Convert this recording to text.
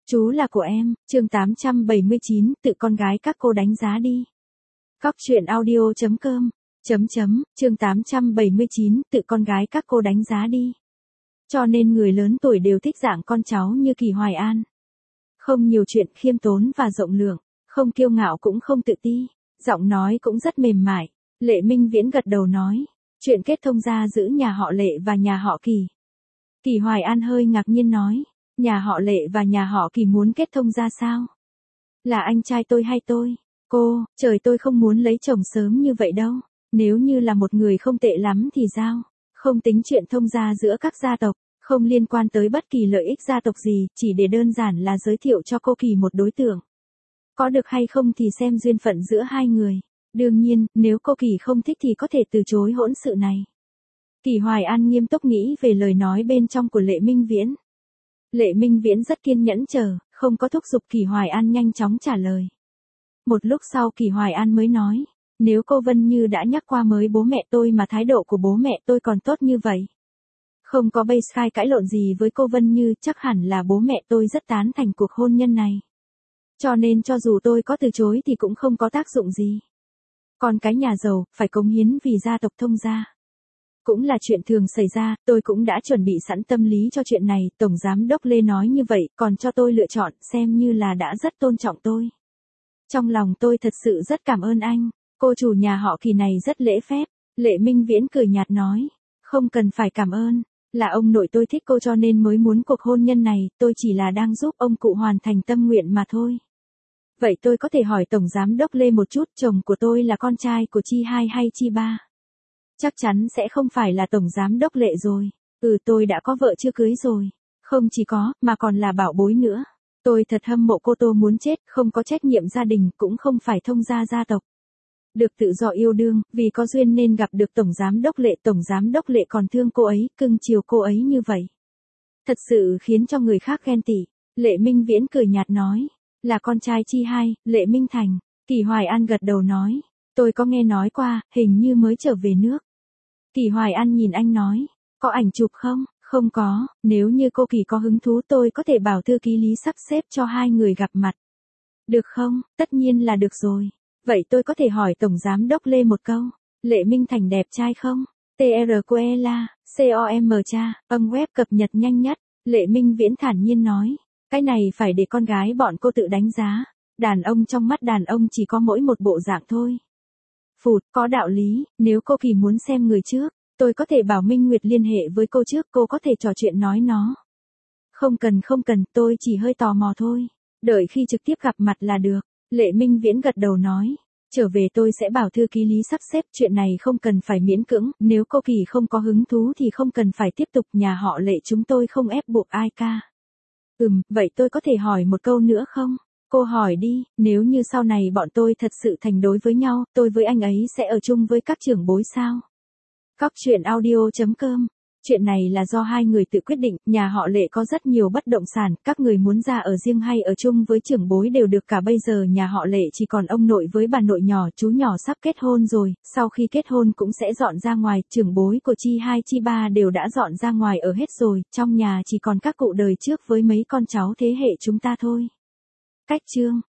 Chú là của em, chương 879, tự con gái các cô đánh giá đi. Cóc truyện audio.com, chương 879, tự con gái các cô đánh giá đi. Cho nên người lớn tuổi đều thích dạng con cháu như Kỳ Hoài An. Không nhiều chuyện, khiêm tốn và rộng lượng, không kiêu ngạo cũng không tự ti, giọng nói cũng rất mềm mại. Lệ Minh Viễn gật đầu nói, chuyện kết thông gia giữa nhà họ Lệ và nhà họ Kỳ. Kỳ Hoài An hơi ngạc nhiên nói, nhà họ Lệ và nhà họ Kỳ muốn kết thông ra sao? Là anh trai tôi hay tôi? Cô, trời, tôi không muốn lấy chồng sớm như vậy đâu. Nếu như là một người không tệ lắm thì sao? Không tính chuyện thông gia giữa các gia tộc, không liên quan tới bất kỳ lợi ích gia tộc gì, chỉ để đơn giản là giới thiệu cho cô Kỳ một đối tượng. Có được hay không thì xem duyên phận giữa hai người. Đương nhiên, nếu cô Kỳ không thích thì có thể từ chối hỗn sự này. Kỳ Hoài An nghiêm túc nghĩ về lời nói bên trong của Lệ Minh Viễn. Lệ Minh Viễn rất kiên nhẫn chờ, không có thúc giục Kỳ Hoài An nhanh chóng trả lời. Một lúc sau Kỳ Hoài An mới nói, nếu cô Vân Như đã nhắc qua mới bố mẹ tôi mà thái độ của bố mẹ tôi còn tốt như vậy. Không có base khai cãi lộn gì với cô Vân Như, chắc hẳn là bố mẹ tôi rất tán thành cuộc hôn nhân này. Cho nên cho dù tôi có từ chối thì cũng không có tác dụng gì. Còn cái nhà giàu, phải cống hiến vì gia tộc thông gia. Cũng là chuyện thường xảy ra, tôi cũng đã chuẩn bị sẵn tâm lý cho chuyện này, Tổng Giám đốc Lê nói như vậy, còn cho tôi lựa chọn, xem như là đã rất tôn trọng tôi. Trong lòng tôi thật sự rất cảm ơn anh, cô chủ nhà họ Kỳ này rất lễ phép. Lệ Minh Viễn cười nhạt nói, không cần phải cảm ơn, là ông nội tôi thích cô cho nên mới muốn cuộc hôn nhân này, tôi chỉ là đang giúp ông cụ hoàn thành tâm nguyện mà thôi. Vậy tôi có thể hỏi Tổng Giám đốc Lê một chút, chồng của tôi là con trai của Chi 2 hay Chi 3? Chắc chắn sẽ không phải là Tổng Giám đốc Lệ rồi. Tôi đã có vợ chưa cưới rồi. Không chỉ có, mà còn là bảo bối nữa. Tôi thật hâm mộ cô Tô muốn chết, không có trách nhiệm gia đình, cũng không phải thông gia gia tộc. Được tự do yêu đương, vì có duyên nên gặp được Tổng Giám đốc Lệ. Tổng Giám đốc Lệ còn thương cô ấy, cưng chiều cô ấy như vậy. Thật sự khiến cho người khác ghen tị. Lệ Minh Viễn cười nhạt nói, là con trai Chi 2, Lệ Minh Thành. Kỳ Hoài An gật đầu nói, tôi có nghe nói qua, hình như mới trở về nước. Kỳ Hoài An nhìn anh nói, có ảnh chụp không? Không có, nếu như cô Kỳ có hứng thú tôi có thể bảo thư ký Lý sắp xếp cho hai người gặp mặt. Được không? Tất nhiên là được rồi. Vậy tôi có thể hỏi Tổng Giám đốc Lê một câu, Lệ Minh Thành đẹp trai không? TRQELA, COM cha, web cập nhật nhanh nhất. Lệ Minh Viễn thản nhiên nói, cái này phải để con gái bọn cô tự đánh giá. Đàn ông trong mắt đàn ông chỉ có mỗi một bộ dạng thôi. Phụt, có đạo lý, nếu cô Kỳ muốn xem người trước, tôi có thể bảo Minh Nguyệt liên hệ với cô trước, cô có thể trò chuyện nói nó. Không cần, tôi chỉ hơi tò mò thôi. Đợi khi trực tiếp gặp mặt là được. Lệ Minh Viễn gật đầu nói, trở về tôi sẽ bảo thư ký Lý sắp xếp, chuyện này không cần phải miễn cưỡng, nếu cô Kỳ không có hứng thú thì không cần phải tiếp tục, nhà họ Lệ chúng tôi không ép buộc ai cả. Vậy tôi có thể hỏi một câu nữa không? Cô hỏi đi, nếu như sau này bọn tôi thật sự thành đối với nhau, tôi với anh ấy sẽ ở chung với các trưởng bối sao? Cóc truyện audio.com. Chuyện này là do hai người tự quyết định, nhà họ Lệ có rất nhiều bất động sản, các người muốn ra ở riêng hay ở chung với trưởng bối đều được cả. Bây giờ nhà họ Lệ chỉ còn ông nội với bà nội nhỏ, chú nhỏ sắp kết hôn rồi, sau khi kết hôn cũng sẽ dọn ra ngoài, trưởng bối của Chi 2 Chi 3 đều đã dọn ra ngoài ở hết rồi, trong nhà chỉ còn các cụ đời trước với mấy con cháu thế hệ chúng ta thôi. Cách chương